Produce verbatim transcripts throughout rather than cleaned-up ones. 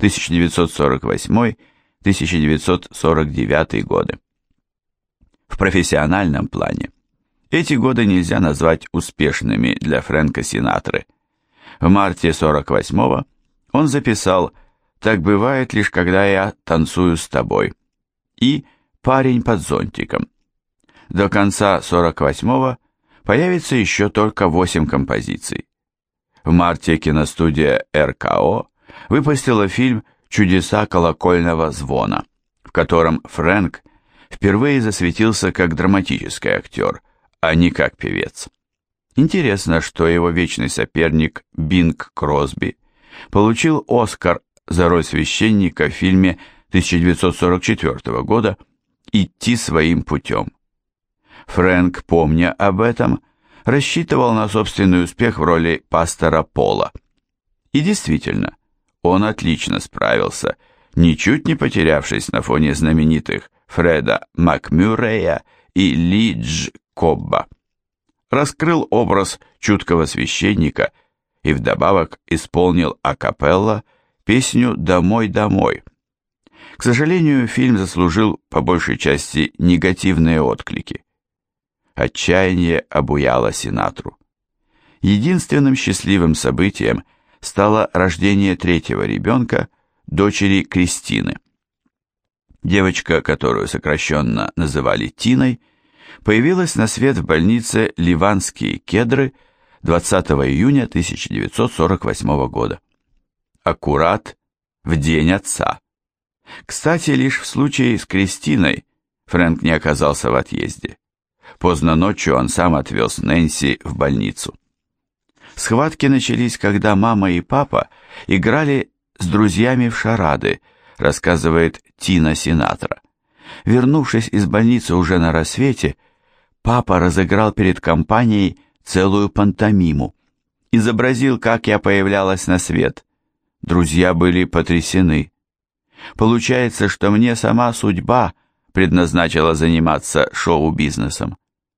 тысяча девятьсот сорок восьмой — тысяча девятьсот сорок девятый годы. В профессиональном плане эти годы нельзя назвать успешными для Фрэнка Синатры. В марте сорок восьмого он записал «Так бывает лишь, когда я танцую с тобой» и «Парень под зонтиком». До конца сорок восьмого появится еще только восемь композиций. В марте киностудия эр ка о выпустила фильм «Чудеса колокольного звона», в котором Фрэнк впервые засветился как драматический актер, а не как певец. Интересно, что его вечный соперник Бинг Кросби получил Оскар за роль священника в фильме тысяча девятьсот сорок четвертого года «Идти своим путем». Фрэнк, помня об этом, рассчитывал на собственный успех в роли пастора Пола. И действительно, он отлично справился, ничуть не потерявшись на фоне знаменитых Фреда Макмюррея и Ли Дж. Кобба. Раскрыл образ чуткого священника и вдобавок исполнил акапелла песню «Домой, домой». К сожалению, фильм заслужил по большей части негативные отклики. Отчаяние обуяло Синатру. Единственным счастливым событием стало рождение третьего ребенка, дочери Кристины. Девочка, которую сокращенно называли Тиной, появилась на свет в больнице Ливанские Кедры двадцатого июня тысяча девятьсот сорок восьмого года. Аккурат в день отца. Кстати, лишь в случае с Кристиной Фрэнк не оказался в отъезде. Поздно ночью он сам отвез Нэнси в больницу. Схватки начались, когда мама и папа играли с друзьями в шарады, рассказывает Тина Синатра. Вернувшись из больницы уже на рассвете, папа разыграл перед компанией целую пантомиму. Изобразил, как я появлялась на свет. Друзья были потрясены. Получается, что мне сама судьба предназначила заниматься шоу-бизнесом.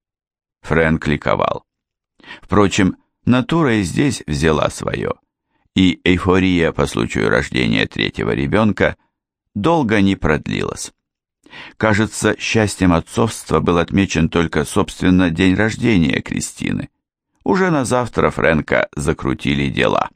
Фрэнк ликовал. Впрочем, натура и здесь взяла свое, и эйфория по случаю рождения третьего ребенка долго не продлилась. Кажется, счастьем отцовства был отмечен только, собственно, день рождения Кристины. Уже на завтра Фрэнка закрутили дела.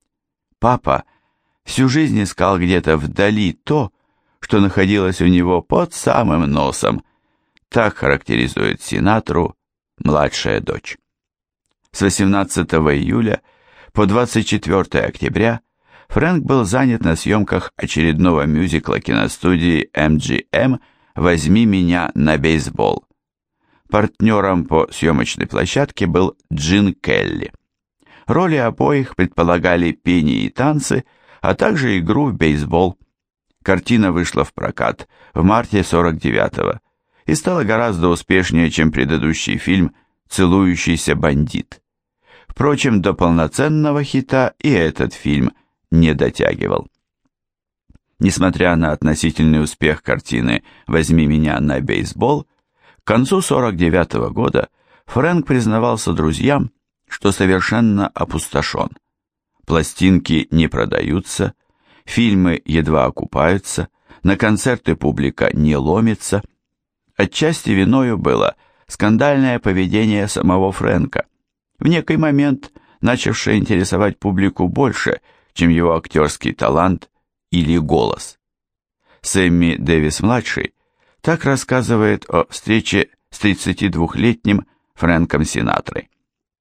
Папа всю жизнь искал где-то вдали то, что находилось у него под самым носом. Так характеризует Синатру младшая дочь. С восемнадцатого июля по двадцать четвёртое октября Фрэнк был занят на съемках очередного мюзикла киностудии эм джи эм «Возьми меня на бейсбол». Партнером по съемочной площадке был Джин Келли. Роли обоих предполагали пение и танцы, а также игру в бейсбол. Картина вышла в прокат в марте сорок девятого и стала гораздо успешнее, чем предыдущий фильм «Целующийся бандит». Впрочем, до полноценного хита и этот фильм не дотягивал. Несмотря на относительный успех картины «Возьми меня на бейсбол», к концу сорок девятого года Фрэнк признавался друзьям, что совершенно опустошен. Пластинки не продаются, фильмы едва окупаются, на концерты публика не ломится. Отчасти виною было скандальное поведение самого Фрэнка, в некий момент начавшее интересовать публику больше, чем его актерский талант или голос. Сэмми Дэвис-младший так рассказывает о встрече с тридцатидвухлетним Фрэнком Синатрой.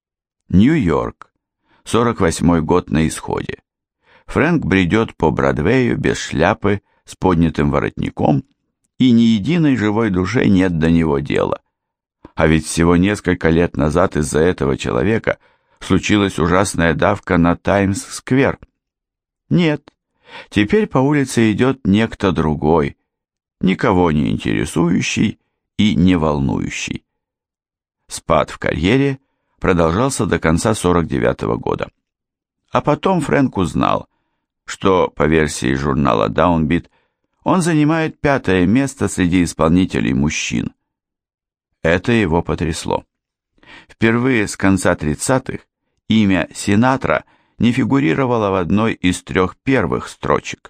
Нью-Йорк, сорок восьмой год на исходе. Фрэнк бредет по Бродвею без шляпы, с поднятым воротником, и ни единой живой душе нет до него дела. А ведь всего несколько лет назад из-за этого человека случилась ужасная давка на Таймс-сквер. Нет, теперь по улице идет некто другой, никого не интересующий и не волнующий. Спад в карьере продолжался до конца сорок девятого года. А потом Фрэнк узнал, что, по версии журнала Downbeat, он занимает пятое место среди исполнителей мужчин. Это его потрясло. Впервые с конца тридцатых имя Синатра не фигурировало в одной из трех первых строчек.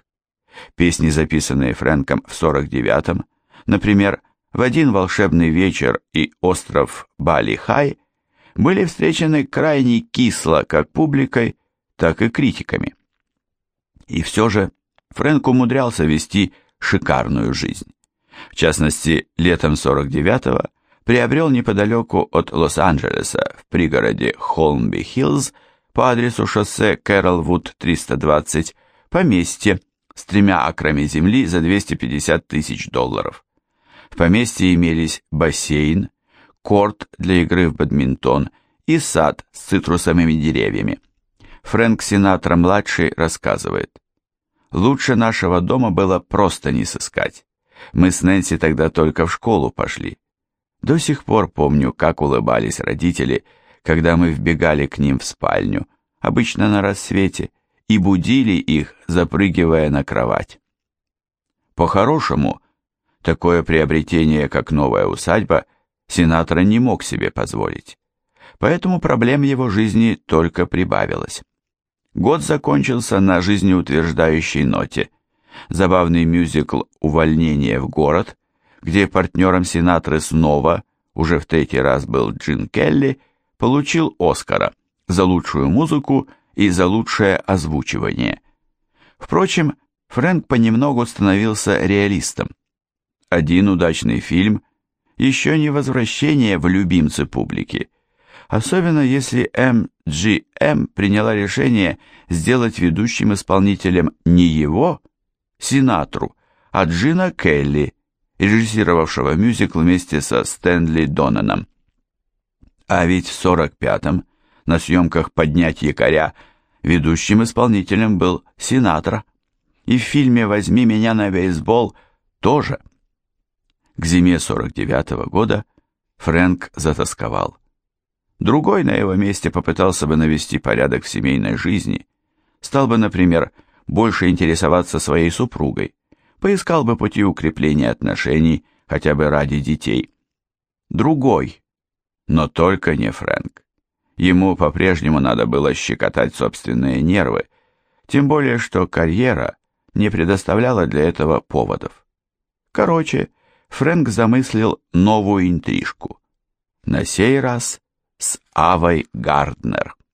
Песни, записанные Фрэнком в сорок девятом, например, «В один волшебный вечер» и «Остров Бали-Хай», были встречены крайне кисло как публикой, так и критиками. И все же Фрэнк умудрялся вести шикарную жизнь. В частности, летом сорок девятого приобрел неподалеку от Лос-Анджелеса в пригороде Холмби-Хиллз по адресу шоссе Кэролвуд триста двадцать поместье с тремя акрами земли за двести пятьдесят тысяч долларов. В поместье имелись бассейн, корт для игры в бадминтон и сад с цитрусовыми деревьями. Фрэнк Синатра-младший рассказывает: «Лучше нашего дома было просто не сыскать. Мы с Нэнси тогда только в школу пошли. До сих пор помню, как улыбались родители, когда мы вбегали к ним в спальню, обычно на рассвете, и будили их, запрыгивая на кровать». По-хорошему, такое приобретение, как новая усадьба, Синатра не мог себе позволить. Поэтому проблем в его жизни только прибавилось. Год закончился на жизнеутверждающей ноте. Забавный мюзикл «Увольнение в город», где партнером Синатры снова, уже в третий раз был Джин Келли, получил Оскара за лучшую музыку и за лучшее озвучивание. Впрочем, Фрэнк понемногу становился реалистом. Один удачный фильм еще не возвращение в любимцы публики, особенно если эм джи эм приняла решение сделать ведущим исполнителем не его, Синатру, а Джина Келли, режиссировавшего мюзикл вместе со Стэнли Донаном. А ведь в сорок пятом на съемках «Поднять якоря» ведущим исполнителем был Синатра, и в фильме «Возьми меня на бейсбол» тоже. К зиме сорок девятого года Фрэнк затасковал. Другой на его месте попытался бы навести порядок в семейной жизни, стал бы, например, больше интересоваться своей супругой, поискал бы пути укрепления отношений хотя бы ради детей. Другой, но только не Фрэнк. Ему по-прежнему надо было щекотать собственные нервы, тем более что карьера не предоставляла для этого поводов. Короче, Фрэнк замыслил новую интрижку. На сей раз с Авой Гарднер.